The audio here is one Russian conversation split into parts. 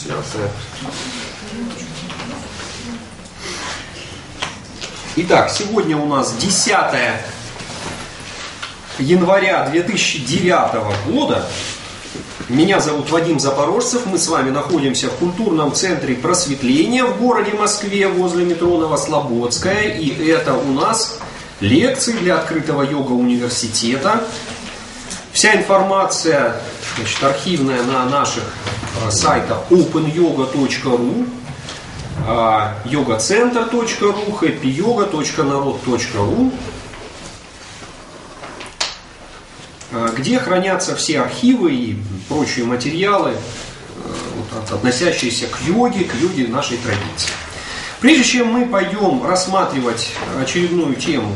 трансляция. Итак, сегодня у нас 10 января 2009 года. Меня зовут Вадим Запорожцев. Мы с вами находимся в культурном центре просветления в городе Москве возле метро Новослободская. И это у нас лекции для открытого йога-университета. Вся информация, значит, архивная на наших сайтах openyoga.ru, yogacenter.ru, happyyoga.narod.ru, где хранятся все архивы и прочие материалы, относящиеся к йоге нашей традиции. Прежде чем мы пойдем рассматривать очередную тему,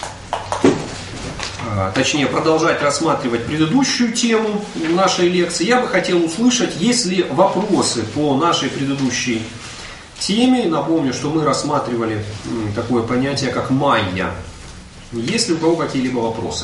точнее продолжать рассматривать предыдущую тему нашей лекции, я бы хотел услышать, есть ли вопросы по нашей предыдущей теме. Напомню, что мы рассматривали такое понятие, как майя. Есть ли у кого какие-либо вопросы?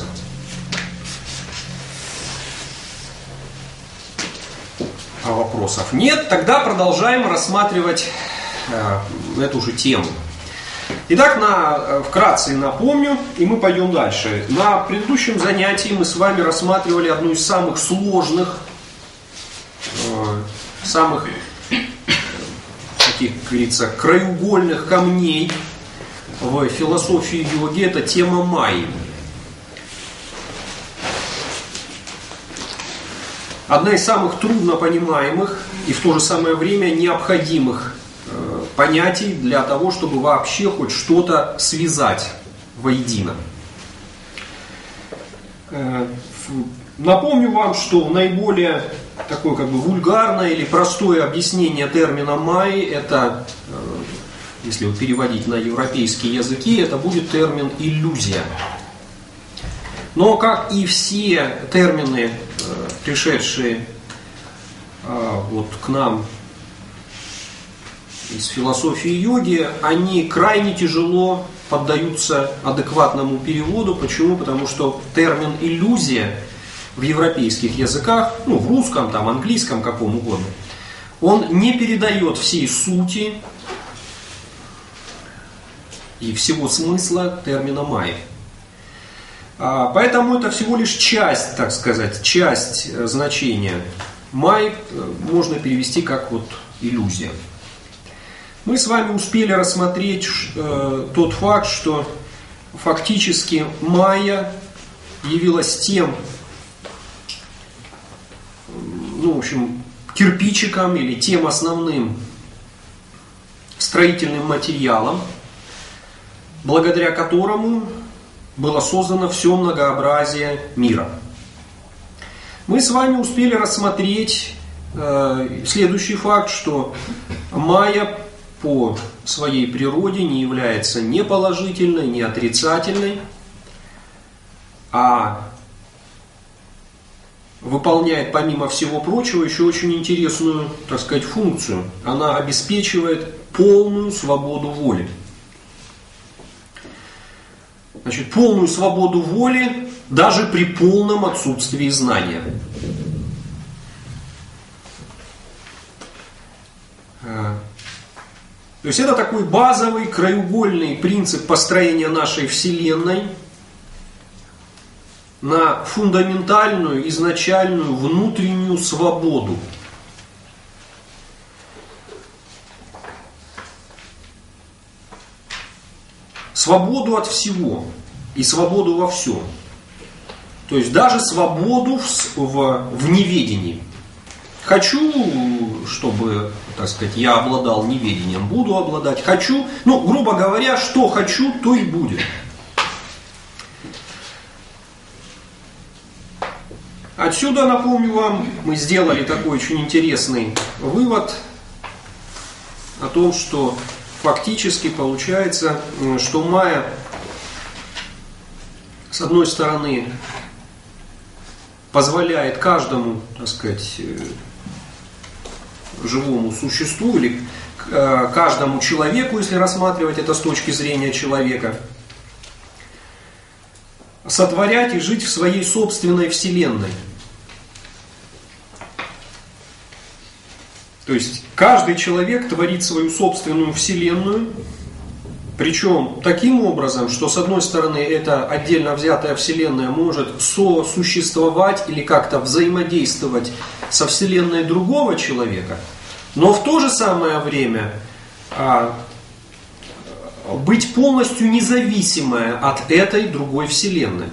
А вопросов нет, тогда продолжаем рассматривать эту же тему. Итак, вкратце напомню, и мы пойдем дальше. На предыдущем занятии мы с вами рассматривали одну из самых сложных, самых таких, как говорится, краеугольных камней в философии йоги. Это тема майи. Одна из самых трудно понимаемых и в то же самое время необходимых понятий для того, чтобы вообще хоть что-то связать воедино. Напомню вам, что наиболее такое как бы вульгарное или простое объяснение термина майи, это, если вот переводить на европейские языки, это будет термин иллюзия. Но как и все термины, пришедшие вот к нам из философии йоги, они крайне тяжело поддаются адекватному переводу. Почему? Потому что термин иллюзия в европейских языках, в русском, там, английском, каком угодно, он не передает всей сути и всего смысла термина майя. Поэтому это всего лишь часть, так сказать, часть значения. Май можно перевести как вот иллюзия. Мы с вами успели рассмотреть тот факт, что фактически майя явилась тем, в общем, кирпичиком или тем основным строительным материалом, благодаря которому было создано все многообразие мира. Мы с вами успели рассмотреть следующий факт, что майя по своей природе не является ни положительной, ни отрицательной, а выполняет, помимо всего прочего, еще очень интересную, так сказать, функцию. Она обеспечивает полную свободу воли. Значит, полную свободу воли даже при полном отсутствии знания. То есть это такой базовый, краеугольный принцип построения нашей Вселенной на фундаментальную, изначальную, внутреннюю свободу. Свободу от всего и свободу во всем. То есть даже свободу в неведении. Хочу, чтобы, так сказать, я обладал неведением, буду обладать. Хочу, грубо говоря, что хочу, то и будет. Отсюда, напомню вам, мы сделали такой очень интересный вывод о том, что фактически получается, что майя, с одной стороны, позволяет каждому, так сказать, живому существу или каждому человеку, если рассматривать это с точки зрения человека, сотворять и жить в своей собственной вселенной. То есть каждый человек творит свою собственную вселенную, причем таким образом, что с одной стороны эта отдельно взятая вселенная может сосуществовать или как-то взаимодействовать со вселенной другого человека, но в то же самое время быть полностью независимая от этой другой вселенной.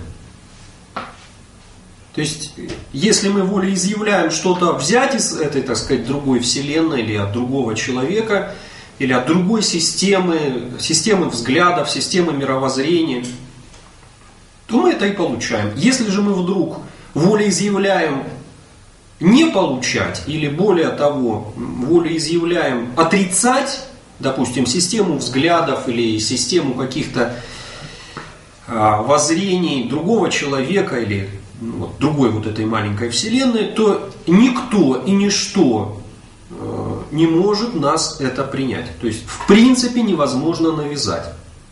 То есть, если мы волеизъявляем что-то взять из этой, так сказать, другой вселенной или от другого человека, или от другой системы взглядов, системы мировоззрения, то мы это и получаем. Если же мы вдруг волеизъявляем не получать, или более того, волеизъявляем отрицать, допустим, систему взглядов или систему каких-то воззрений другого человека или другой вот этой маленькой вселенной, то никто и ничто не может нас это принять. То есть, в принципе, невозможно навязать.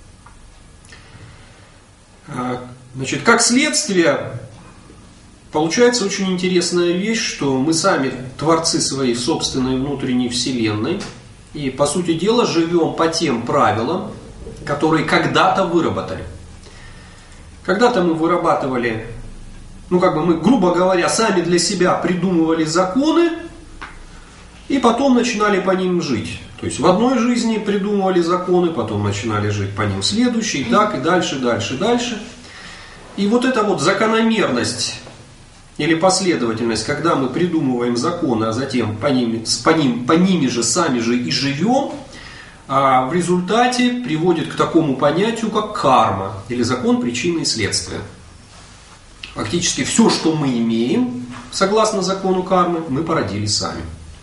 Значит, как следствие, получается очень интересная вещь, что мы сами творцы своей собственной внутренней вселенной, и, по сути дела, живем по тем правилам, которые когда-то выработали. Когда-то мы вырабатывали, мы, грубо говоря, сами для себя придумывали законы, и потом начинали по ним жить. То есть в одной жизни придумывали законы, потом начинали жить по ним в следующей, так и дальше, дальше, дальше. И вот эта вот закономерность или последовательность, когда мы придумываем законы, а затем по ними же сами же и живем, в результате приводит к такому понятию, как карма, или закон причины и следствия. Фактически все, что мы имеем, согласно закону кармы, мы породили сами.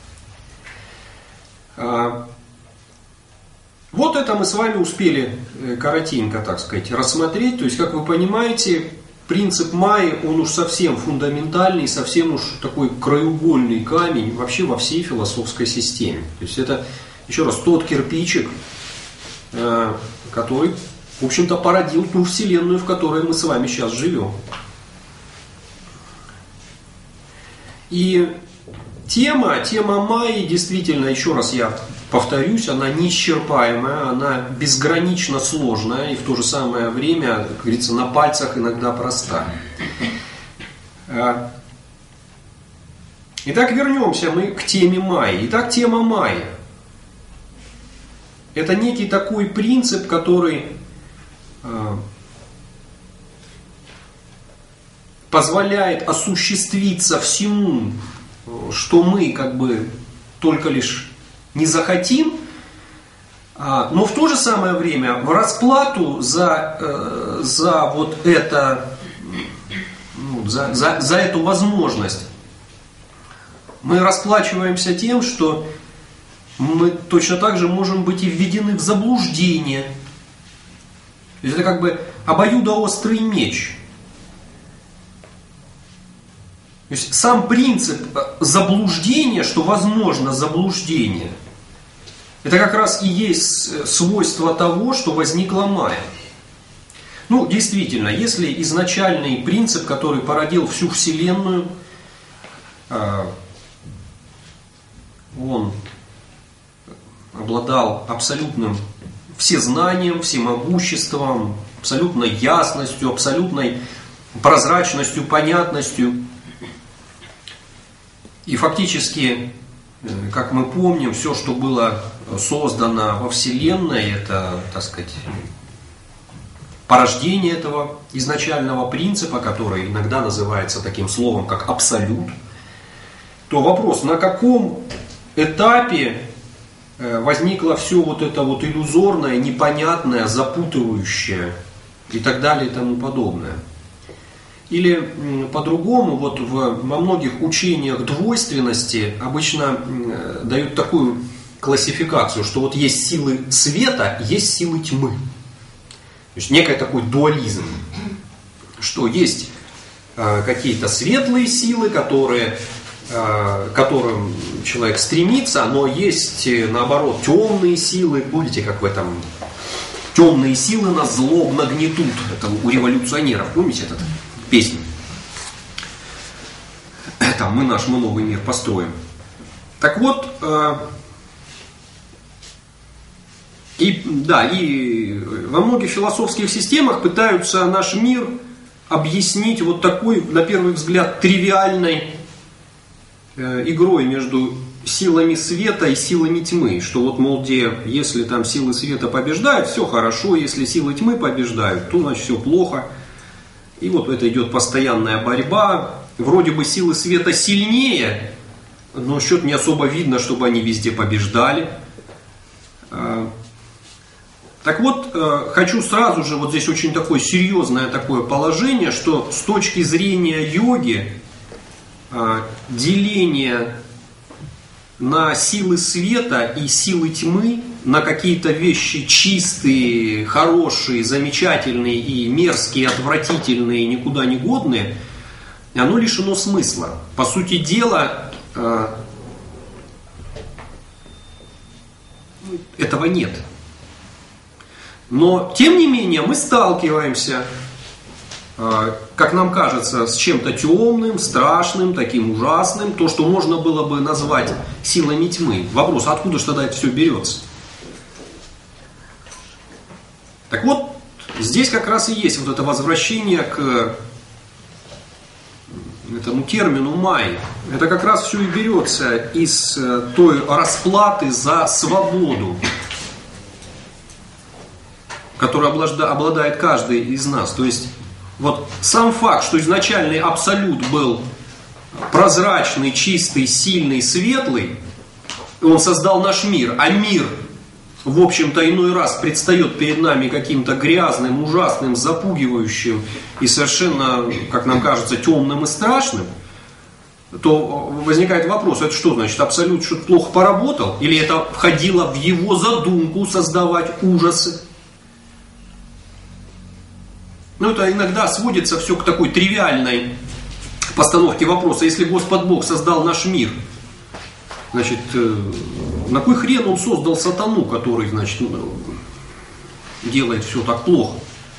Вот это мы с вами успели коротенько, так сказать, рассмотреть. То есть, как вы понимаете, принцип Майи, он уж совсем фундаментальный, совсем уж такой краеугольный камень вообще во всей философской системе. То есть, это, еще раз, тот кирпичик, который, в общем-то, породил ту вселенную, в которой мы с вами сейчас живем. И тема Майи, действительно, еще раз я повторюсь, она неисчерпаемая, она безгранично сложная и в то же самое время, как говорится, на пальцах иногда простая. Итак, вернемся мы к теме Майи. Итак, тема Майи. Это некий такой принцип, который позволяет осуществиться всему, что мы как бы только лишь не захотим, но в то же самое время в расплату за вот это, за эту возможность мы расплачиваемся тем, что мы точно так же можем быть и введены в заблуждение. То есть это как бы обоюдоострый меч. То есть сам принцип заблуждения, что возможно заблуждение, это как раз и есть свойство того, что возникла Майя. Действительно, если изначальный принцип, который породил всю Вселенную, он обладал абсолютным всезнанием, всемогуществом, абсолютной ясностью, абсолютной прозрачностью, понятностью. И фактически, как мы помним, все, что было создано во Вселенной, это, так сказать, порождение этого изначального принципа, который иногда называется таким словом, как абсолют. То вопрос, на каком этапе возникло все вот это вот иллюзорное, непонятное, запутывающее и так далее и тому подобное. Или по-другому, во многих учениях двойственности обычно дают такую классификацию, что вот есть силы света, есть силы тьмы. То есть некий такой дуализм, что есть какие-то светлые силы, к которым человек стремится, но есть, наоборот, темные силы. Помните, как в этом «Темные силы нас злобно гнетут». Это у революционеров, помните этот? Песню. Там мы новый мир построим. Так вот, и во многих философских системах пытаются наш мир объяснить вот такой, на первый взгляд, тривиальной игрой между силами света и силами тьмы. Что вот, мол, если там силы света побеждают, все хорошо, если силы тьмы побеждают, то значит все плохо. И вот это идет постоянная борьба. Вроде бы силы света сильнее, но что-то не особо видно, чтобы они везде побеждали. Так вот, хочу сразу же, вот здесь очень такое серьезное такое положение, что с точки зрения йоги, деление на силы света и силы тьмы, на какие-то вещи чистые, хорошие, замечательные и мерзкие, отвратительные, никуда не годные, оно лишено смысла. По сути дела, этого нет. Но, тем не менее, мы сталкиваемся, как нам кажется, с чем-то темным, страшным, таким ужасным, то, что можно было бы назвать силами тьмы. Вопрос, откуда же тогда это все берется? Так вот, здесь как раз и есть вот это возвращение к этому термину майя. Это как раз все и берется из той расплаты за свободу, которой обладает каждый из нас. То есть, вот сам факт, что изначальный абсолют был прозрачный, чистый, сильный, светлый, он создал наш мир, а мир, в общем-то, иной раз предстает перед нами каким-то грязным, ужасным, запугивающим и совершенно, как нам кажется, темным и страшным, то возникает вопрос, это что значит, абсолют что-то плохо поработал? Или это входило в его задумку создавать ужасы? Ну, это иногда сводится все к такой тривиальной постановке вопроса. Если Господь Бог создал наш мир, значит, на кой хрен Он создал сатану, который, значит, делает все так плохо?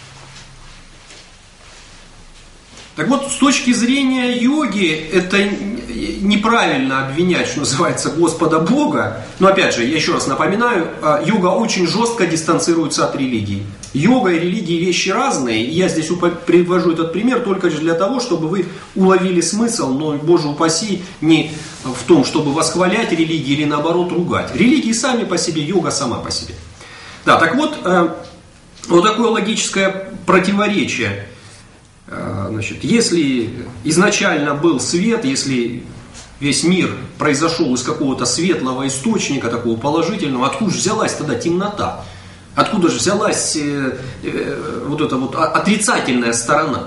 Так вот, с точки зрения йоги, это неправильно обвинять, что называется, Господа Бога. Но опять же, я еще раз напоминаю, йога очень жестко дистанцируется от религии. Йога и религии вещи разные. И я здесь привожу этот пример только лишь для того, чтобы вы уловили смысл, но, Боже упаси, не в том, чтобы восхвалять религии или наоборот ругать. Религии сами по себе, йога сама по себе. Да, так вот, вот такое логическое противоречие. Значит, если изначально был свет, если весь мир произошел из какого-то светлого источника, такого положительного, откуда же взялась тогда темнота? Откуда же взялась вот эта вот отрицательная сторона?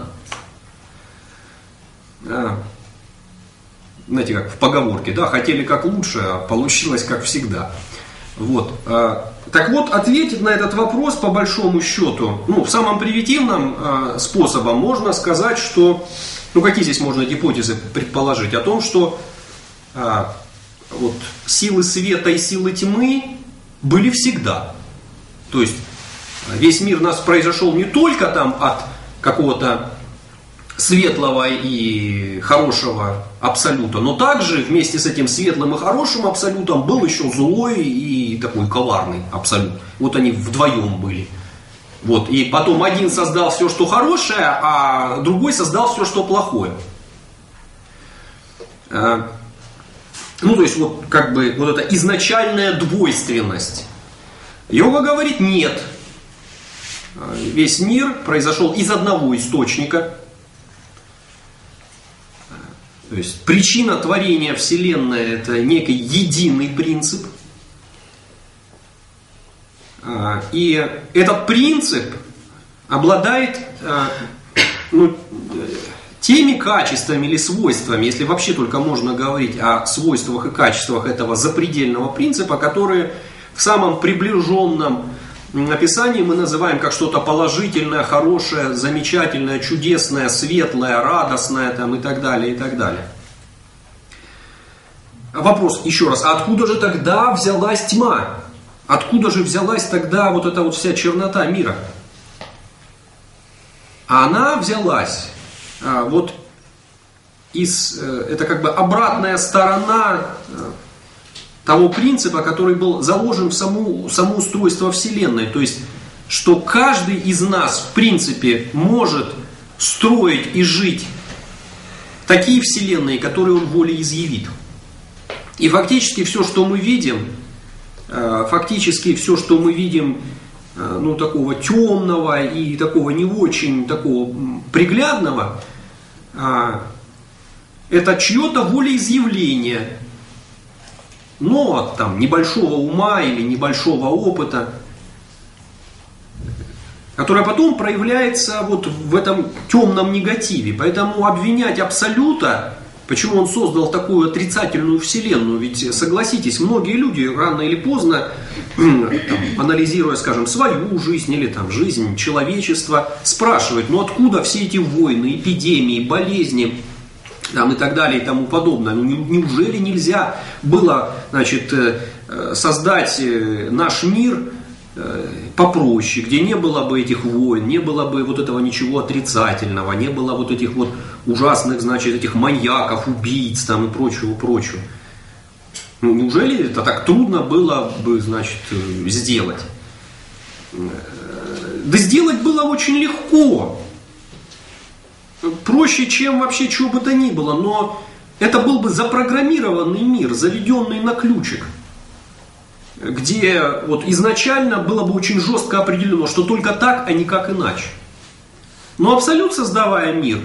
Знаете, как в поговорке, да, хотели как лучше, а получилось как всегда. Вот. Так вот, ответить на этот вопрос по большому счету, ну, самым примитивным способом можно сказать, что, ну, какие здесь можно гипотезы предположить? О том, что вот, силы света и силы тьмы были всегда. То есть, весь мир у нас произошел не только там от какого-то светлого и хорошего абсолюта, но также вместе с этим светлым и хорошим абсолютом был еще злой и такой коварный абсолют. Вот они вдвоем были. Вот. И потом один создал все, что хорошее, а другой создал все, что плохое. Ну, то есть, вот как бы вот эта изначальная двойственность. Йога говорит, нет. Весь мир произошел из одного источника. То есть причина творения Вселенной – это некий единый принцип. И этот принцип обладает теми качествами или свойствами, если вообще только можно говорить о свойствах и качествах этого запредельного принципа, которые в самом приближенном описании мы называем как что-то положительное, хорошее, замечательное, чудесное, светлое, радостное там, и так далее, и так далее. Вопрос еще раз, а откуда же тогда взялась тьма? Откуда же взялась тогда вот эта вот вся чернота мира? А она взялась вот из, это как бы обратная сторона того принципа, который был заложен в само устройство Вселенной. То есть, что каждый из нас, в принципе, может строить и жить такие вселенные, которые он волеизъявит. И фактически все, что мы видим, такого темного и такого не очень такого приглядного, это чье-то волеизъявление, но там небольшого ума или небольшого опыта, которая потом проявляется вот в этом темном негативе. Поэтому обвинять Абсолюта, почему он создал такую отрицательную вселенную, ведь согласитесь, многие люди рано или поздно, анализируя, скажем, свою жизнь или там жизнь человечества, спрашивают, ну откуда все эти войны, эпидемии, болезни там, и так далее и тому подобное. Ну неужели нельзя было, значит, создать наш мир попроще, где не было бы этих войн, не было бы вот этого ничего отрицательного, не было вот этих вот ужасных, значит, этих маньяков, убийц там и прочего. Ну, неужели это так трудно было бы, значит, сделать? Да сделать было очень легко. Проще, чем вообще чего бы то ни было, но это был бы запрограммированный мир, заведенный на ключик, где вот изначально было бы очень жестко определено, что только так, а никак иначе. Но Абсолют, создавая мир,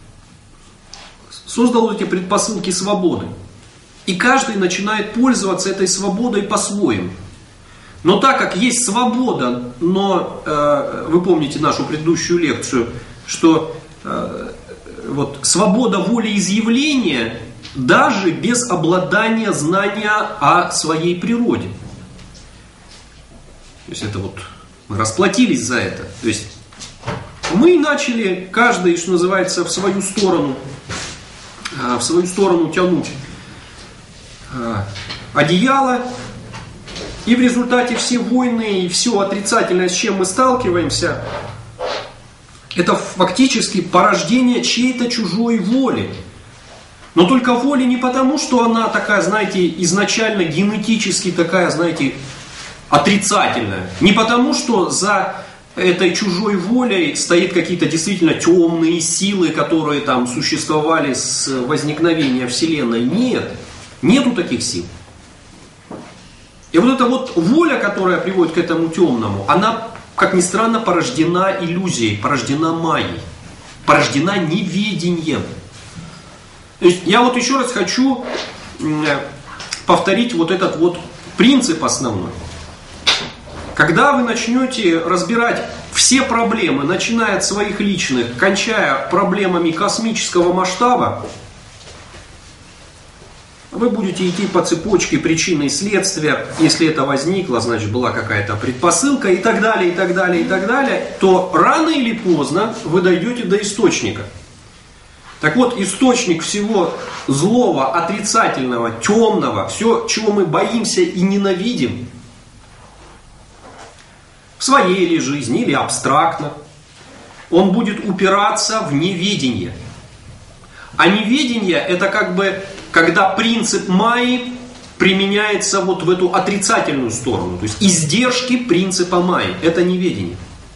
создал эти предпосылки свободы. И каждый начинает пользоваться этой свободой по-своему. Но так как есть свобода, но вы помните нашу предыдущую лекцию, что вот свобода волеизъявления даже без обладания знания о своей природе. То есть это вот мы расплатились за это. То есть мы начали каждый, что называется, в свою сторону тянуть одеяло. И в результате все войны и все отрицательное, с чем мы сталкиваемся, это фактически порождение чьей-то чужой воли. Но только воли не потому, что она такая, знаете, изначально генетически такая, знаете, отрицательная. Не потому, что за этой чужой волей стоит какие-то действительно темные силы, которые там существовали с возникновения Вселенной. Нет, нету таких сил. И вот эта вот воля, которая приводит к этому темному, она, как ни странно, порождена иллюзией, порождена майей, порождена неведением. То есть я вот еще раз хочу повторить вот этот вот принцип основной. Когда вы начнете разбирать все проблемы, начиная от своих личных, кончая проблемами космического масштаба, вы будете идти по цепочке причины и следствия. Если это возникло, значит была какая-то предпосылка и так далее, и так далее, и так далее, то рано или поздно вы дойдете до источника. Так вот, источник всего злого, отрицательного, темного, все, чего мы боимся и ненавидим, в своей или жизни, или абстрактно, он будет упираться в неведение. А неведение это как бы, когда принцип майи применяется вот в эту отрицательную сторону. То есть издержки принципа майи, это неведение.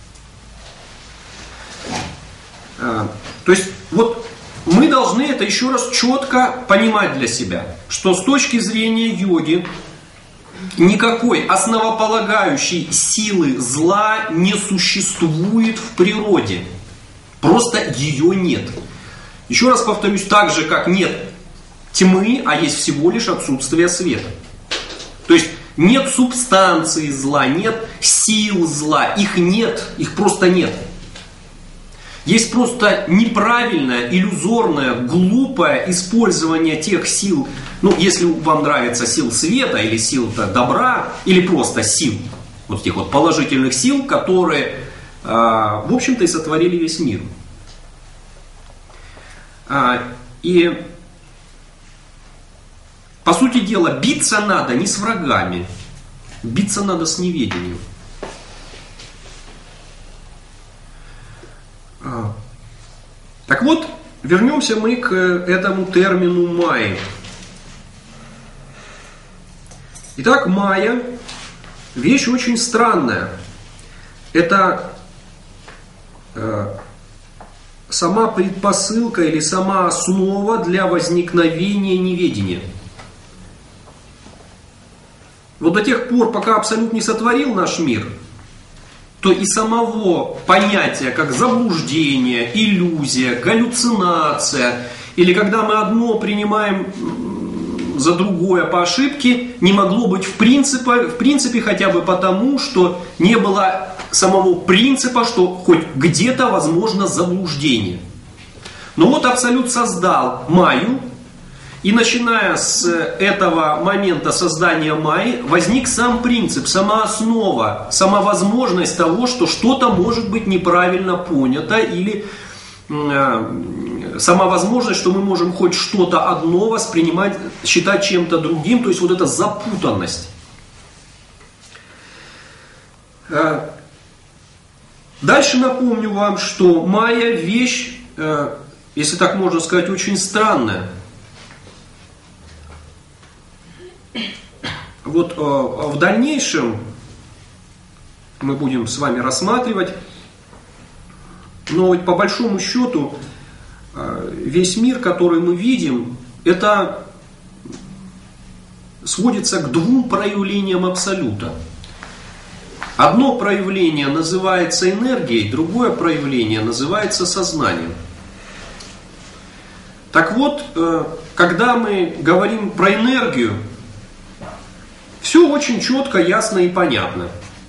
То есть вот мы должны это еще раз четко понимать для себя, что с точки зрения йоги никакой основополагающей силы зла не существует в природе. Просто ее нет. Еще раз повторюсь, так же как нет тьмы, а есть всего лишь отсутствие света. То есть нет субстанции зла, нет сил зла, их нет, их просто нет. Есть просто неправильное, иллюзорное, глупое использование тех сил, ну, если вам нравится сил света, или сил добра, или просто сил, вот этих вот положительных сил, которые, в общем-то, и сотворили весь мир. И, по сути дела, биться надо не с врагами, биться надо с неведением. Так вот, вернемся мы к этому термину майи. Итак, майя – вещь очень странная. Это сама предпосылка или сама основа для возникновения неведения. Вот до тех пор, пока Абсолют не сотворил наш мир, то и самого понятия, как заблуждение, иллюзия, галлюцинация, или когда мы одно принимаем за другое по ошибке, не могло быть в принципе хотя бы потому, что не было самого принципа, что хоть где-то возможно заблуждение. Но вот Абсолют создал майю, и начиная с этого момента создания майи возник сам принцип, сама основа, сама возможность того, что что-то может быть неправильно понято, или сама возможность, что мы можем хоть что-то одно воспринимать, считать чем-то другим, то есть вот эта запутанность. Дальше напомню вам, что майя вещь, если так можно сказать, очень странная. Вот в дальнейшем мы будем с вами рассматривать, но ведь по большому счету весь мир, который мы видим, это сводится к двум проявлениям Абсолюта. Одно проявление называется энергией, другое проявление называется сознанием. Так вот, когда мы говорим про энергию, все очень четко, ясно и понятно.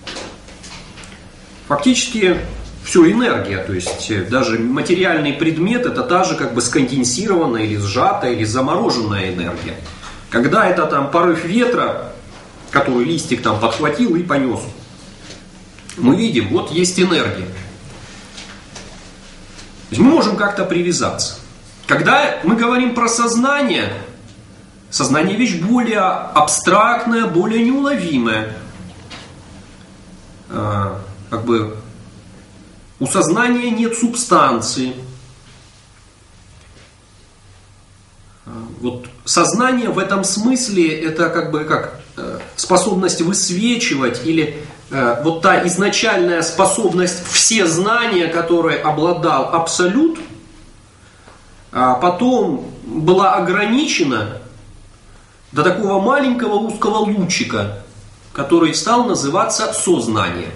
Фактически все энергия, то есть даже материальный предмет это та же как бы сконденсированная или сжатая или замороженная энергия. Когда это там порыв ветра, который листик там подхватил и понес, мы видим, вот есть энергия. То есть мы можем как-то привязаться. Когда мы говорим про сознание, сознание вещь более абстрактная, более неуловимая. Как бы у сознания нет субстанции. Вот сознание в этом смысле это как бы как способность высвечивать или вот та изначальная способность все знания, которой обладал Абсолют, потом была ограничена до такого маленького узкого лучика, который стал называться сознание.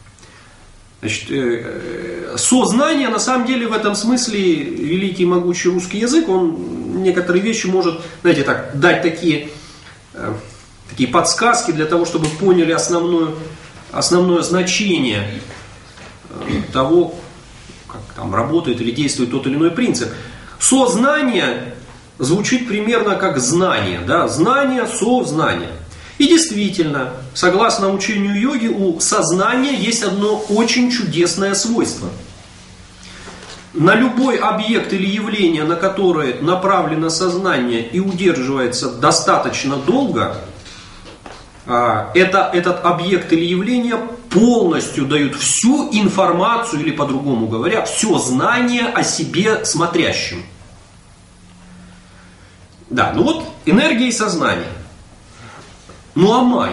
Значит, сознание, на самом деле, в этом смысле, великий могучий русский язык, он некоторые вещи может, знаете, так, дать такие подсказки для того, чтобы поняли основное значение того, как там работает или действует тот или иной принцип. Сознание звучит примерно как знание, да? Знание, сознание. И действительно, согласно учению йоги, у сознания есть одно очень чудесное свойство. На любой объект или явление, на которое направлено сознание и удерживается достаточно долго, этот объект или явление полностью дают всю информацию, или по-другому говоря, все знание о себе смотрящем. Да, ну вот энергия и сознание. Ну а майя?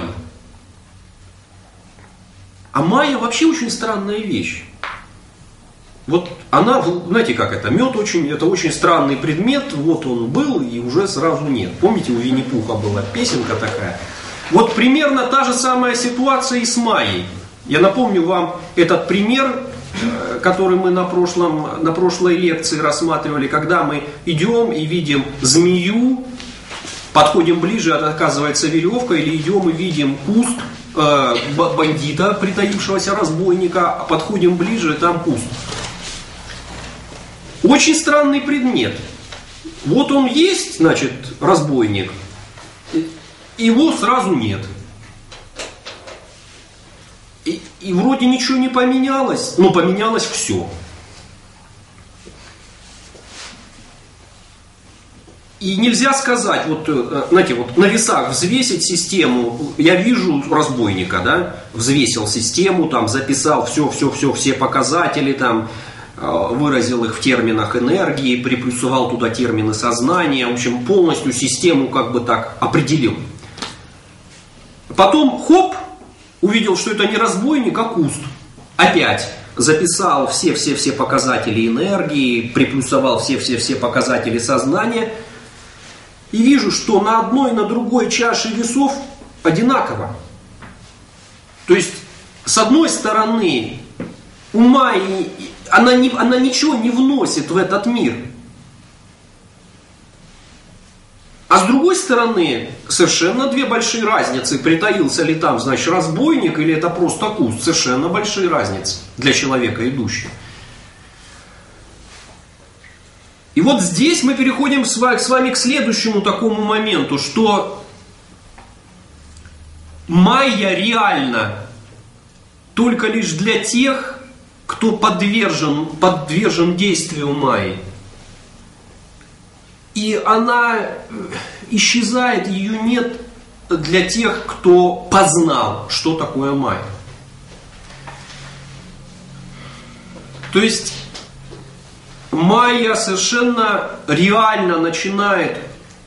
А майя вообще очень странная вещь. Вот она, знаете как это, мед это очень странный предмет, вот он был и уже сразу нет. Помните, у Винни-Пуха была песенка такая? Вот примерно та же самая ситуация и с майей. Я напомню вам этот пример, который мы на прошлой лекции рассматривали, когда мы идем и видим змею, подходим ближе, это оказывается веревка, или идем и видим куст бандита, притаившегося разбойника, а подходим ближе, там куст. Очень странный предмет. Вот он есть, значит, разбойник, его сразу нет. И вроде ничего не поменялось, но поменялось все. И нельзя сказать, вот, знаете, вот на весах взвесить систему, я вижу разбойника, да, взвесил систему, там, записал все показатели, там, выразил их в терминах энергии, приплюсовал туда термины сознания, в общем, полностью систему как бы так определил. Потом, хоп, увидел, что это не разбойник, а куст. Опять записал все показатели энергии, приплюсовал все показатели сознания. И вижу, что на одной и на другой чаше весов одинаково. То есть, с одной стороны, она ничего не вносит в этот мир. А с другой стороны, совершенно две большие разницы. Притаился ли там, значит, разбойник или это просто куст. Совершенно большие разницы для человека идущего. И вот здесь мы переходим с вами к следующему такому моменту, что майя реальна только лишь для тех, кто подвержен действию майи. И она исчезает, ее нет для тех, кто познал, что такое майя. То есть майя совершенно реально начинает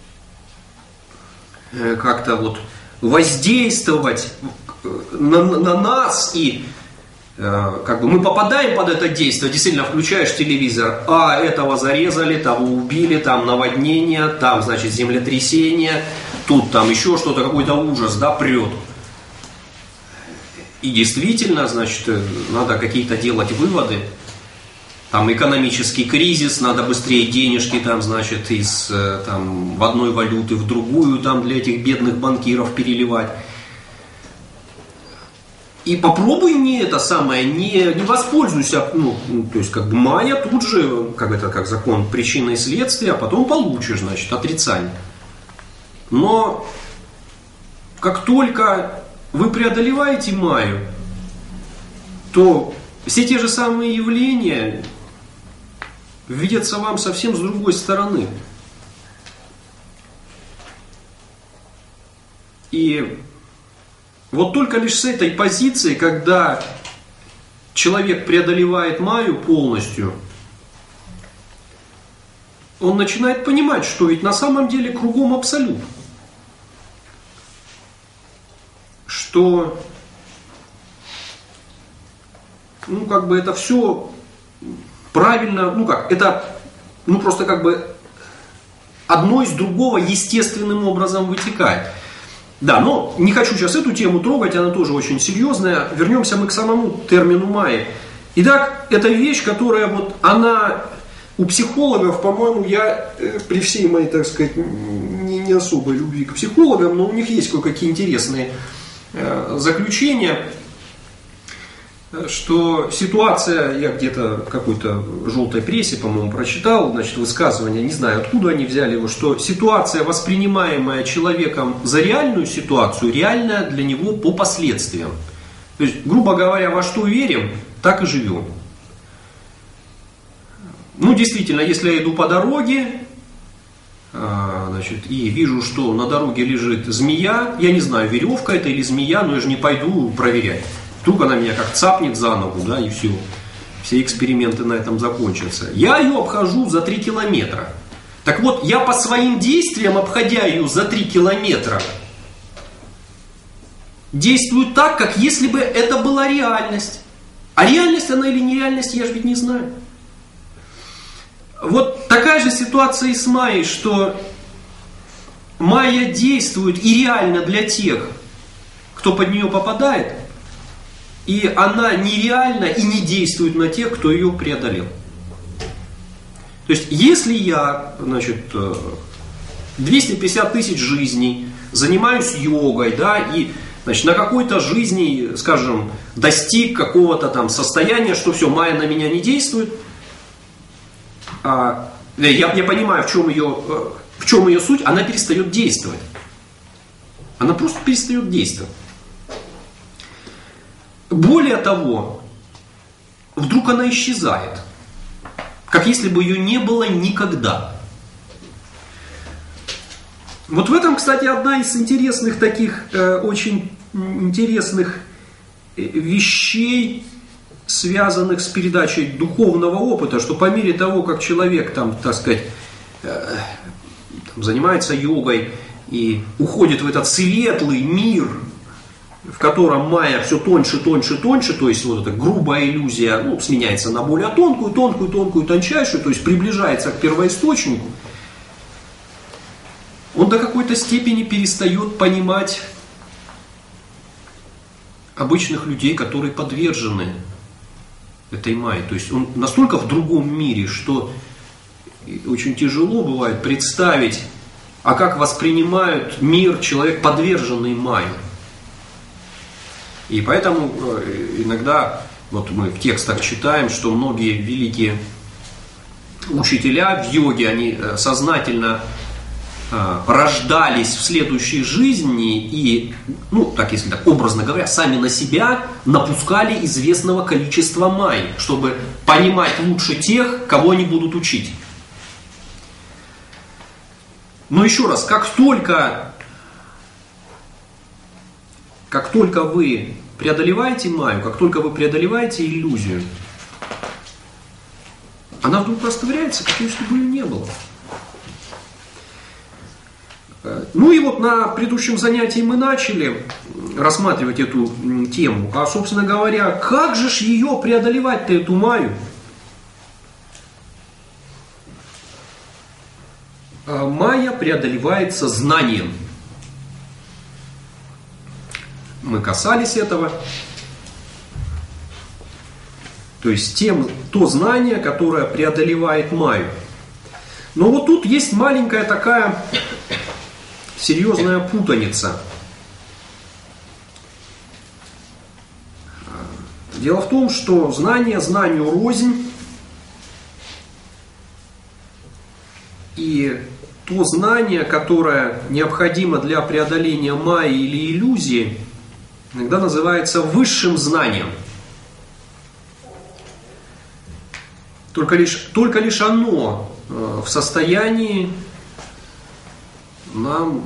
как-то вот воздействовать на нас, и как бы мы попадаем под это действие. Действительно, включаешь телевизор, этого зарезали, того убили, там наводнение, там, значит, землетрясение, тут там еще что-то, какой-то ужас, да, прет. И действительно, значит, надо какие-то делать выводы. Там экономический кризис, надо быстрее денежки там, значит, в одной валюты в другую там для этих бедных банкиров переливать. И попробуй не воспользуйся, то есть как бы майя тут же, как закон причины и следствия, а потом получишь, значит, отрицание. Но как только вы преодолеваете майю, то все те же самые явления видятся вам совсем с другой стороны. И вот только лишь с этой позиции, когда человек преодолевает майю полностью, он начинает понимать, что ведь на самом деле кругом абсолют. Что, это все правильно, просто одно из другого естественным образом вытекает. Да, но не хочу сейчас эту тему трогать, она тоже очень серьезная. Вернемся мы к самому термину майя. Итак, это вещь, которая она у психологов, по-моему, я при всей моей, так сказать, не особой любви к психологам, но у них есть кое-какие интересные заключения, что ситуация, я где-то в какой-то желтой прессе, по-моему, прочитал, значит, высказывание, не знаю, откуда они взяли его, что ситуация, воспринимаемая человеком за реальную ситуацию, реальная для него по последствиям. То есть, грубо говоря, во что верим, так и живем. Действительно, если я иду по дороге, и вижу, что на дороге лежит змея, я не знаю, веревка это или змея, но я же не пойду проверять. Вдруг она меня как цапнет за ногу, да, и все. Все эксперименты на этом закончатся. Я ее обхожу за 3 километра. Так вот, я по своим действиям, обходя ее за 3 километра, действую так, как если бы это была реальность. А реальность она или нереальность, я же ведь не знаю. Вот такая же ситуация и с майей, что майя действует и реально для тех, кто под нее попадает, и она нереальна и не действует на тех, кто ее преодолел. То есть, если я, 250 тысяч жизней занимаюсь йогой, да, и, на какой-то жизни, скажем, достиг какого-то там состояния, что все, майя на меня не действует, я понимаю, в чем ее суть, она перестает действовать. Она просто перестает действовать. Более того, вдруг она исчезает, как если бы ее не было никогда. Вот в этом, кстати, одна из интересных таких, очень интересных вещей, связанных с передачей духовного опыта, что по мере того, как человек занимается йогой и уходит в этот светлый мир в котором майя все тоньше, тоньше, тоньше, то есть вот эта грубая иллюзия, ну, сменяется на более тонкую, тонкую, тонкую, тончайшую, то есть приближается к первоисточнику, он до какой-то степени перестает понимать обычных людей, которые подвержены этой майе. То есть он настолько в другом мире, что очень тяжело бывает представить, а как воспринимают мир человек, подверженный майе. И поэтому иногда, вот мы в текстах читаем, что многие великие учителя в йоге, они сознательно рождались в следующей жизни и, ну, так если так образно говоря, сами на себя напускали известного количества майи, чтобы понимать лучше тех, кого они будут учить. Но еще раз, как только вы преодолеваете майю, как только вы преодолеваете иллюзию, она вдруг растворяется, как если бы ее не было. Ну и вот на предыдущем занятии мы начали рассматривать эту тему. А, собственно говоря, как же ж ее преодолевать-то, эту майю? Майя преодолевается знанием. Мы касались этого. То есть то знание, которое преодолевает майю. Но вот тут есть маленькая такая серьезная путаница. Дело в том, что знание знанию рознь. И то знание, которое необходимо для преодоления майи или иллюзии, иногда называется высшим знанием. Только лишь оно в состоянии нам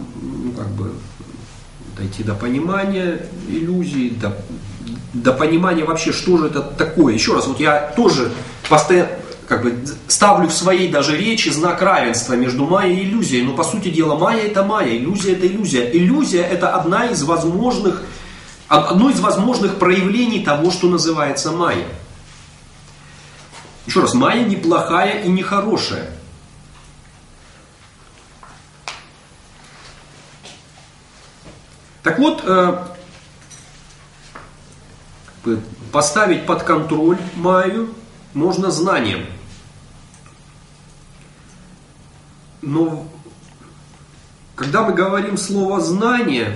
дойти до понимания иллюзий, до понимания вообще, что же это такое. Еще раз, вот я тоже постоянно ставлю в своей даже речи знак равенства между майей и иллюзией. Но по сути дела майя это майя, иллюзия это иллюзия. Иллюзия это одно из возможных проявлений того, что называется майя. Еще раз, майя не плохая и не хорошая. Так вот, поставить под контроль майю можно знанием. Но когда мы говорим слово «знание»,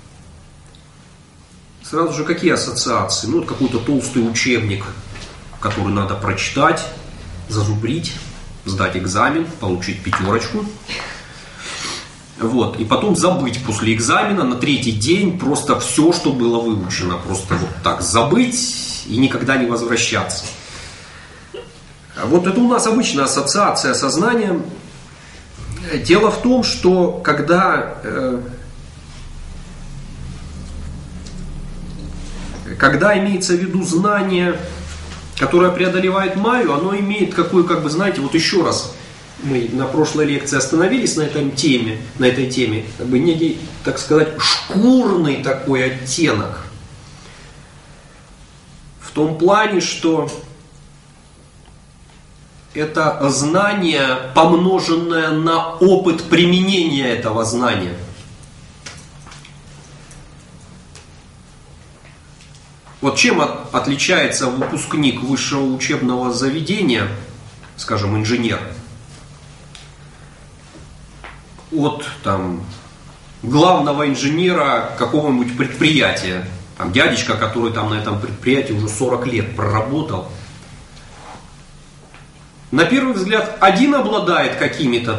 сразу же какие ассоциации? Ну, вот какой-то толстый учебник, который надо прочитать, зазубрить, сдать экзамен, получить 5. Вот, и потом забыть после экзамена на 3-й день просто все, что было выучено. Просто вот так забыть и никогда не возвращаться. Вот это у нас обычная ассоциация со знанием. Дело в том, что когда имеется в виду знание, которое преодолевает майю, оно имеет какой, знаете, вот еще раз, мы на прошлой лекции остановились на этой теме, некий, так сказать, шкурный такой оттенок. В том плане, что это знание, помноженное на опыт применения этого знания. Вот чем отличается выпускник высшего учебного заведения, скажем, инженер, от главного инженера какого-нибудь предприятия? Дядечка, который на этом предприятии уже 40 лет проработал. На первый взгляд, один обладает какими-то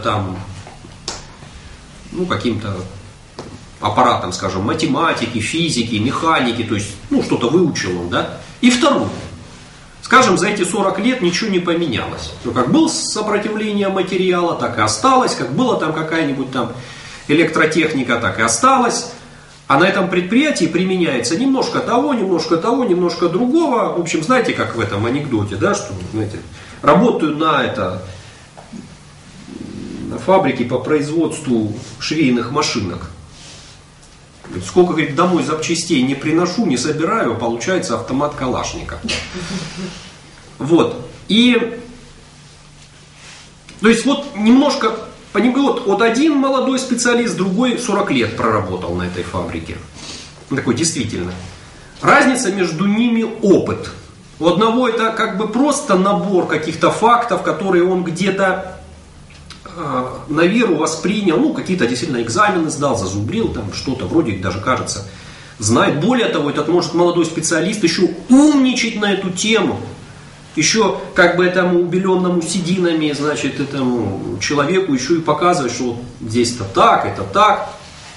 каким-то аппаратом, скажем, математики, физики, механики, то есть, что-то выучил он, да? И второй. Скажем, за эти 40 лет ничего не поменялось. Как было сопротивление материала, так и осталось. Как была какая-нибудь электротехника, так и осталось. А на этом предприятии применяется немножко того, немножко другого. В общем, знаете, как в этом анекдоте, да, что, знаете, работаю на фабрике по производству швейных машинок. Сколько, говорит, домой запчастей не приношу, не собираю, получается автомат Калашникова. Вот. И, то есть, вот немножко, вот один молодой специалист, другой 40 лет проработал на этой фабрике. Такой, действительно. Разница между ними опыт. У одного это как бы просто набор каких-то фактов, которые он где-то на веру воспринял, ну, какие-то действительно экзамены сдал, зазубрил, там что-то, вроде даже кажется, знает. Более того, этот может молодой специалист еще умничать на эту тему, еще как бы этому убеленному сединами, значит, этому человеку еще и показывать, что вот здесь-то так, это так.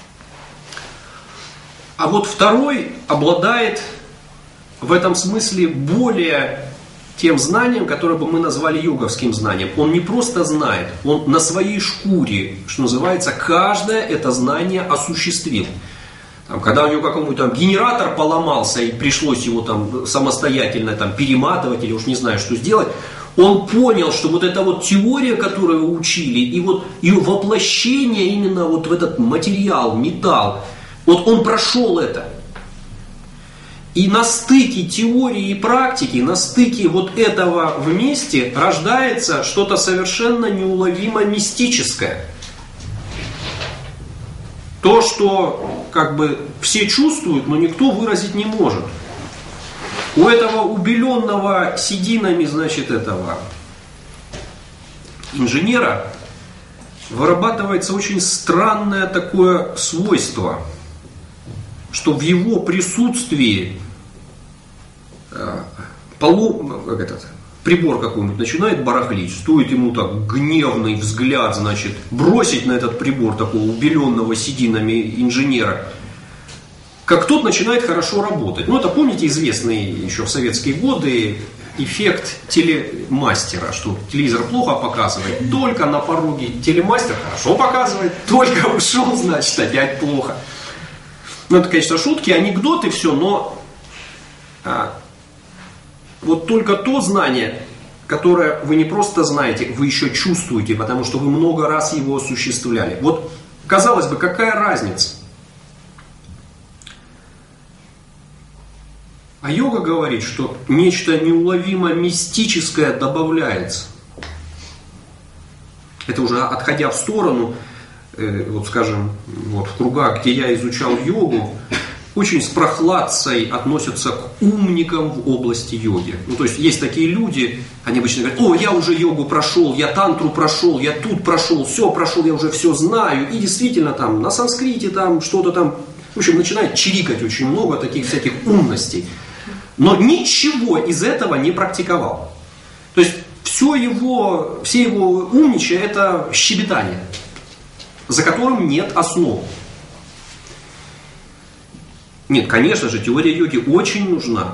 А вот второй обладает в этом смысле более тем знанием, которое бы мы назвали йоговским знанием. Он не просто знает, он на своей шкуре, что называется, каждое это знание осуществил. Там, когда у него какой-нибудь там генератор поломался и пришлось его там самостоятельно там перематывать или уж не знаю что сделать, он понял, что вот эта вот теория, которую учили, и вот ее воплощение именно вот в этот материал, металл, вот он прошел это. И на стыке теории и практики, на стыке вот этого вместе рождается что-то совершенно неуловимо мистическое. То, что как бы все чувствуют, но никто выразить не может. У этого убеленного сединами, значит, этого инженера вырабатывается очень странное такое свойство, что в его присутствии прибор какой-нибудь начинает барахлить, стоит ему так гневный взгляд, значит, бросить на этот прибор такого убеленного сединами инженера, как тот начинает хорошо работать. Ну, это, помните, известный еще в советские годы эффект телемастера, что телевизор плохо показывает, только на пороге телемастер хорошо показывает, только ушел, значит, опять плохо. Ну, это, конечно, шутки, анекдоты, все, но вот только то знание, которое вы не просто знаете, вы еще чувствуете, потому что вы много раз его осуществляли. Вот, казалось бы, какая разница? А йога говорит, что нечто неуловимо мистическое добавляется. Это уже отходя в сторону, вот скажем, вот в кругах, где я изучал йогу, очень с прохладцей относятся к умникам в области йоги. Ну, то есть есть такие люди, они обычно говорят: о, я уже йогу прошел, я тантру прошел, я тут прошел, все прошел, я уже все знаю. И действительно там на санскрите там что-то там, в общем, начинает чирикать очень много таких всяких умностей. Но ничего из этого не практиковал. То есть все его умничание — это щебетание, за которым нет основ. Нет, конечно же, теория йоги очень нужна.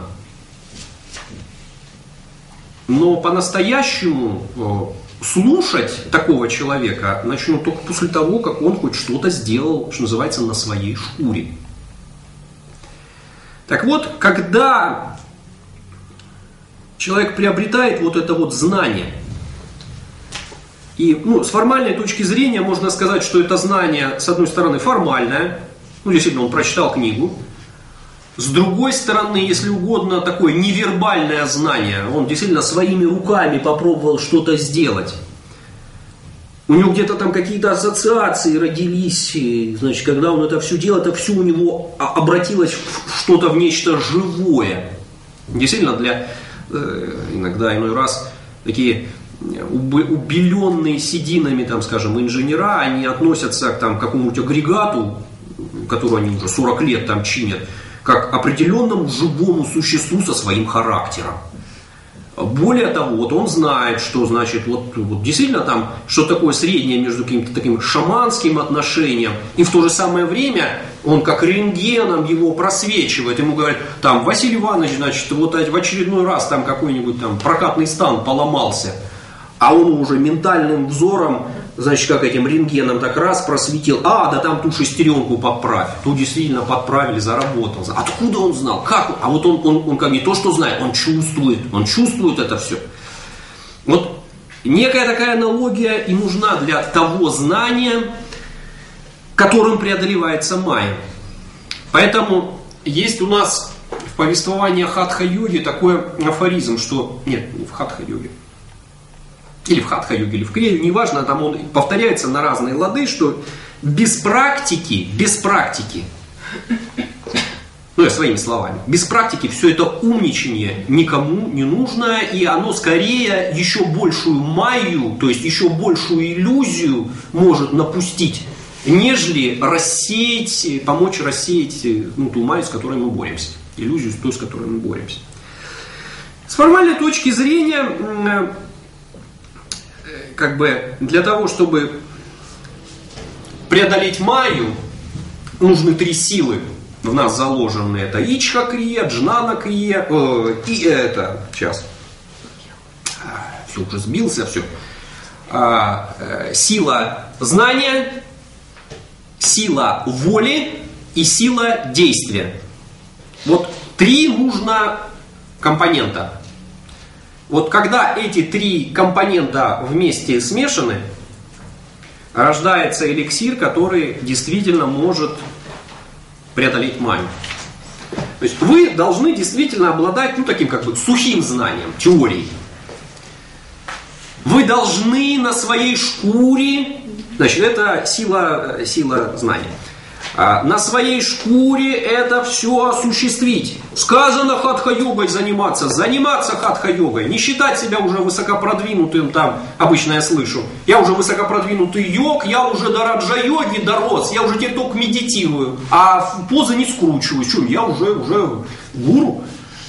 Но по-настоящему слушать такого человека начну только после того, как он хоть что-то сделал, что называется, на своей шкуре. Так вот, когда человек приобретает вот это вот знание, и с формальной точки зрения можно сказать, что это знание, с одной стороны, формальное, действительно, он прочитал книгу. С другой стороны, если угодно, такое невербальное знание, он действительно своими руками попробовал что-то сделать. У него где-то там какие-то ассоциации родились, значит, когда он это все делал, это все у него обратилось в что-то, в нечто живое. Действительно, иногда, иной раз, такие убеленные сединами, там, скажем, инженера, они относятся к какому-нибудь агрегату, который они уже 40 лет там чинят, как определенному живому существу со своим характером. Более того, вот он знает, что значит, вот действительно там, что такое среднее между каким-то таким шаманским отношением, и в то же самое время он как рентгеном его просвечивает, ему говорят: там, Василий Иванович, значит, вот в очередной раз там какой-нибудь там прокатный стан поломался, а он уже ментальным взором, значит, как этим рентгеном так раз просветил: да там ту шестеренку подправь. Ту действительно подправили, заработал. Откуда он знал? Как? А вот он как не то, что знает, он чувствует это все. Вот некая такая аналогия и нужна для того знания, которым преодолевается майя. Поэтому есть у нас в повествовании хатха-йоги такой афоризм, что... Нет, не в хатха-йоге. Или в хатха-йоге, или в крие, неважно, там он повторяется на разные лады, что без практики, ну я своими словами, без практики все это умничание никому не нужно, и оно скорее еще большую майю, то есть еще большую иллюзию может напустить, нежели помочь рассеять ту майю, с которой мы боремся, иллюзию с той, с которой мы боремся. С формальной точки зрения, для того, чтобы преодолеть майю, нужны 3 силы. В нас заложены это ичха-крия, джнана-крия, все уже сбился, все. Сила знания, сила воли и сила действия. Вот 3 нужно компонента. Вот когда эти 3 компонента вместе смешаны, рождается эликсир, который действительно может преодолеть майю. То есть вы должны действительно обладать таким сухим знанием, теорией. Вы должны на своей шкуре, это сила знания. На своей шкуре это все осуществить. Сказано хатха-йогой заниматься хатха-йогой. Не считать себя уже высокопродвинутым, обычно я слышу. Я уже высокопродвинутый йог, я уже до раджа-йоги дорос, я уже теперь только медитирую, а в позы не скручиваюсь. Что, я уже гуру?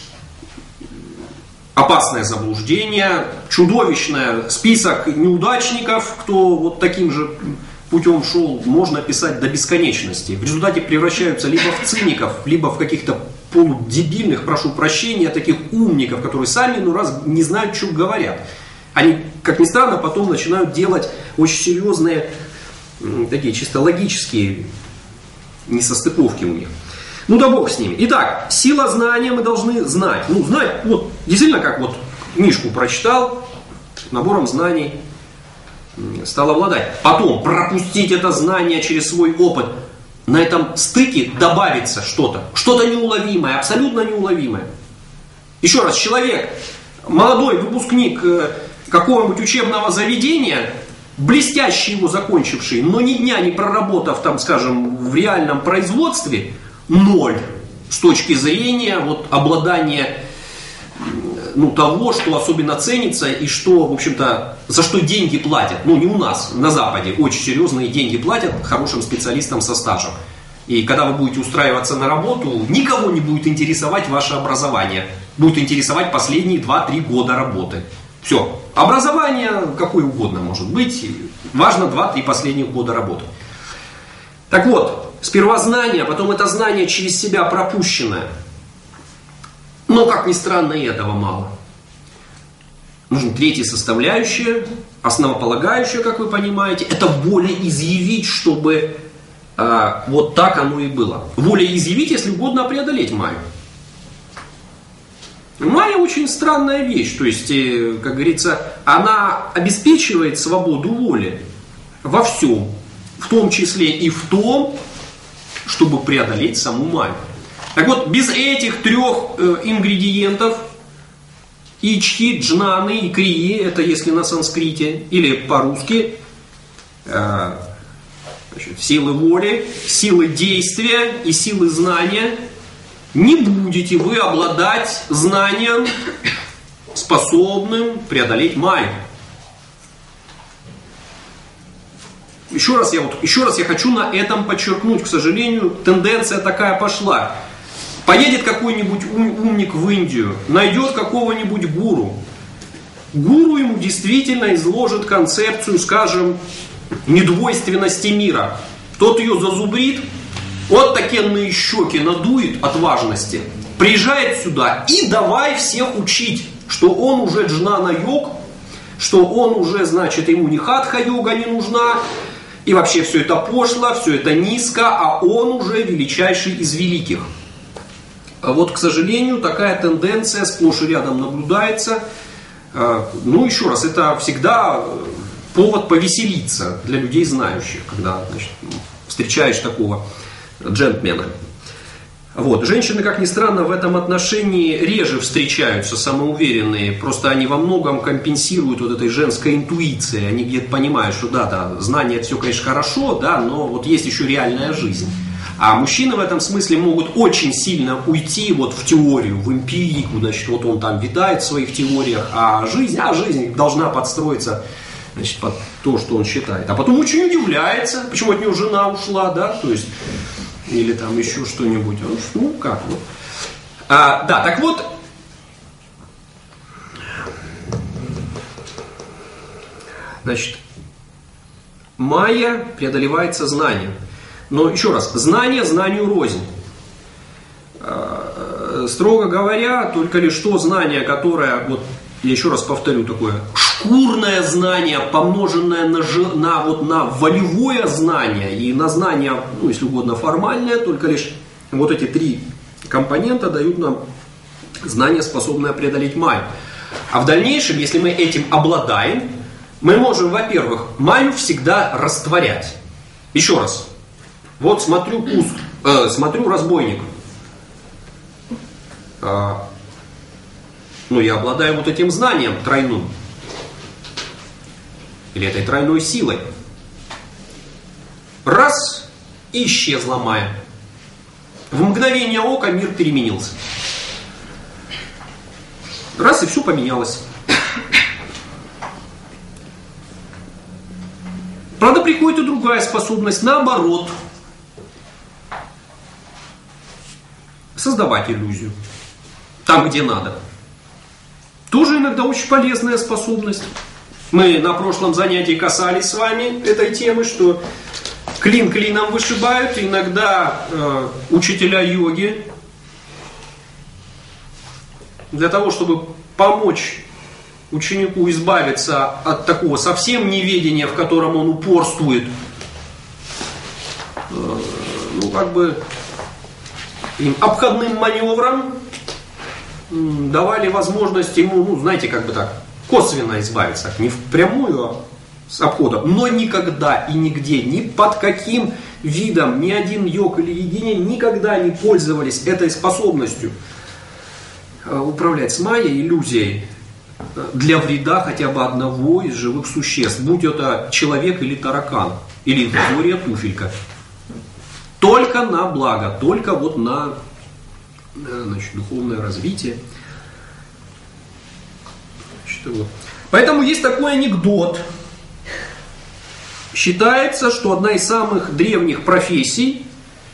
Опасное заблуждение, чудовищное. Список неудачников, кто вот таким же путем шел, можно писать до бесконечности. В результате превращаются либо в циников, либо в каких-то полудебильных, прошу прощения, таких умников, которые сами не знают, что говорят. Они, как ни странно, потом начинают делать очень серьезные, такие чисто логические несостыковки у них. Да бог с ними. Итак, сила знания мы должны знать. Знать, действительно, как книжку прочитал, набором знаний стал обладать. Потом пропустить это знание через свой опыт. На этом стыке добавится что-то неуловимое, абсолютно неуловимое. Еще раз, человек, молодой выпускник какого-нибудь учебного заведения, блестяще его закончивший, но ни дня не проработав в реальном производстве, 0 с точки зрения обладания того, что особенно ценится и что, в общем-то, за что деньги платят. Не у нас, на Западе очень серьезные деньги платят хорошим специалистам со стажем. И когда вы будете устраиваться на работу, никого не будет интересовать ваше образование. Будет интересовать последние 2-3 года работы. Все. Образование какое угодно может быть. Важно 2-3 последних года работы. Так вот, сперва знание, а потом это знание через себя пропущенное. Но, как ни странно, и этого мало. Нужна 3-я составляющая, основополагающая, как вы понимаете, это волеизъявить, чтобы вот так оно и было. Волеизъявить, если угодно, преодолеть майю. Майя очень странная вещь, то есть, как говорится, она обеспечивает свободу воли во всем, в том числе и в том, чтобы преодолеть саму майю. Так вот, без этих 3 ингредиентов, ичхи, джнаны и крии, это если на санскрите, или по-русски, силы воли, силы действия и силы знания, не будете вы обладать знанием, способным преодолеть майю. Еще раз я хочу на этом подчеркнуть, к сожалению, тенденция такая пошла. Поедет какой-нибудь умник в Индию, найдет какого-нибудь гуру. Гуру ему действительно изложит концепцию, недвойственности мира. Тот ее зазубрит, вот такенные щеки надует от важности, приезжает сюда и давай всех учить, что он уже джнана-йог, что он уже, ему ни хатха-йога не нужна, и вообще все это пошло, все это низко, а он уже величайший из великих. Вот, к сожалению, такая тенденция сплошь и рядом наблюдается. Еще раз, это всегда повод повеселиться для людей знающих, когда встречаешь такого джентльмена. Вот. Женщины, как ни странно, в этом отношении реже встречаются, самоуверенные. Просто они во многом компенсируют вот этой женской интуицией. Они где-то понимают, что да, знание это все, конечно, хорошо, да, но вот есть еще реальная жизнь. А мужчины в этом смысле могут очень сильно уйти вот в теорию, в эмпирику. Значит, вот он там витает в своих теориях, а жизнь должна подстроиться, значит, под то, что он считает. А потом очень удивляется, почему от него жена ушла, да, то есть... Или там еще что-нибудь. Ну, как вот. Да, так вот. Значит, майя преодолевается знанием. Но еще раз, знание знанию рознь. Строго говоря, только лишь то знание, которое, вот я еще раз повторю, такое шкурное знание, помноженное на волевое знание и на знание, ну, если угодно, формальное, только лишь вот эти три компонента дают нам знание, способное преодолеть майю. А в дальнейшем, если мы этим обладаем, мы можем, во-первых, майю всегда растворять. Еще раз. Вот смотрю разбойник. Ну, я обладаю вот этим знанием тройным. Или этой тройной силой. Раз, и исчезла майя. В мгновение ока мир переменился. Раз, и все поменялось. Правда, приходит и другая способность, наоборот. Создавать иллюзию. Там, где надо. Тоже иногда очень полезная способность. Мы на прошлом занятии касались с вами этой темы, что клин клином вышибают. Иногда учителя йоги для того, чтобы помочь ученику избавиться от такого совсем неведения, в котором он упорствует, ну, как бы им обходным маневром давали возможность ему, ну, знаете, как бы так, косвенно избавиться. Не впрямую с обходом, но никогда и нигде, ни под каким видом, ни один йог или йогиня никогда не пользовались этой способностью управлять с майей, иллюзией, для вреда хотя бы одного из живых существ, будь это человек или таракан, или инфузория туфелька. Только на благо, только вот на, значит, духовное развитие. Значит, вот. Поэтому есть такой анекдот. Считается, что одна из самых древних профессий,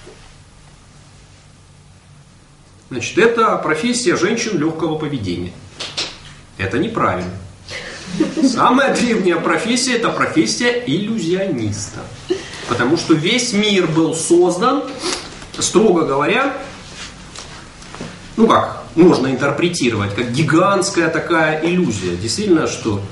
значит, это профессия женщин легкого поведения. Это неправильно. Самая древняя профессия — это профессия иллюзиониста. Потому что весь мир был создан, строго говоря, ну как, можно интерпретировать, как гигантская такая иллюзия. Действительно, что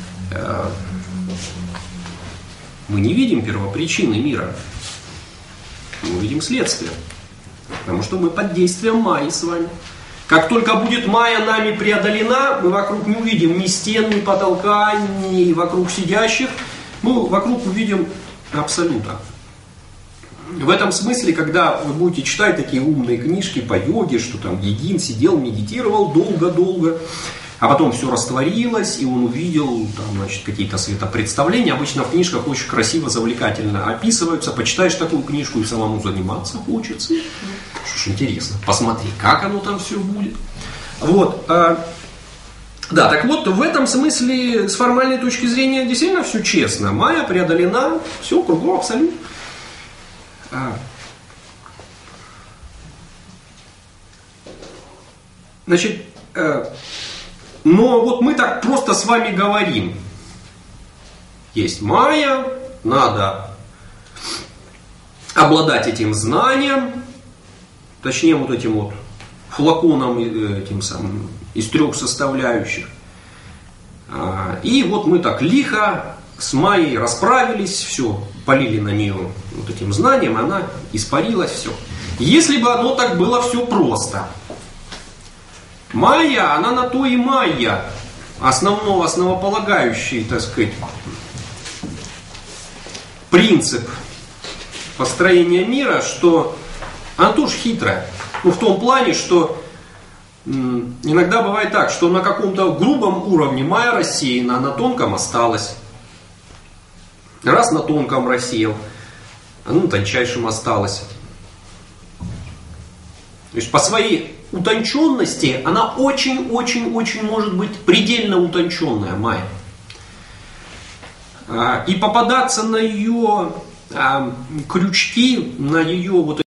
мы не видим первопричины мира. Мы видим следствие. Потому что мы под действием майи с вами. Как только будет майя нами преодолена, мы вокруг не увидим ни стен, ни потолка, ни вокруг сидящих. Мы вокруг увидим абсолюта. В этом смысле, когда вы будете читать такие умные книжки по йоге, что там Йогин сидел, медитировал долго-долго, а потом все растворилось, и он увидел там, значит, какие-то светопредставления. Обычно в книжках очень красиво, завлекательно описываются. Почитаешь такую книжку и самому заниматься хочется. Что ж, интересно, посмотри, как оно там все будет. Вот. Да, так вот, в этом смысле, с формальной точки зрения, действительно все честно. Майя преодолена, все, кругом абсолютно. Значит, но вот мы так просто с вами говорим. Есть майя, надо обладать этим знанием, точнее вот этим вот флаконом этим самым из 3 составляющих. И вот мы так лихо с майей расправились, все, полили на нее вот этим знанием, она испарилась, все. Если бы оно так было все просто. Майя, она на то и майя, основополагающий, так сказать, принцип построения мира, что она тоже хитрая. Ну, в том плане, что иногда бывает так, что на каком-то грубом уровне майя рассеяна, а на тонком осталась. Раз на тонком рассеял, а на тончайшем осталось. То есть по своей утонченности она очень-очень-очень может быть предельно утонченная майя. И попадаться на ее крючки, на ее вот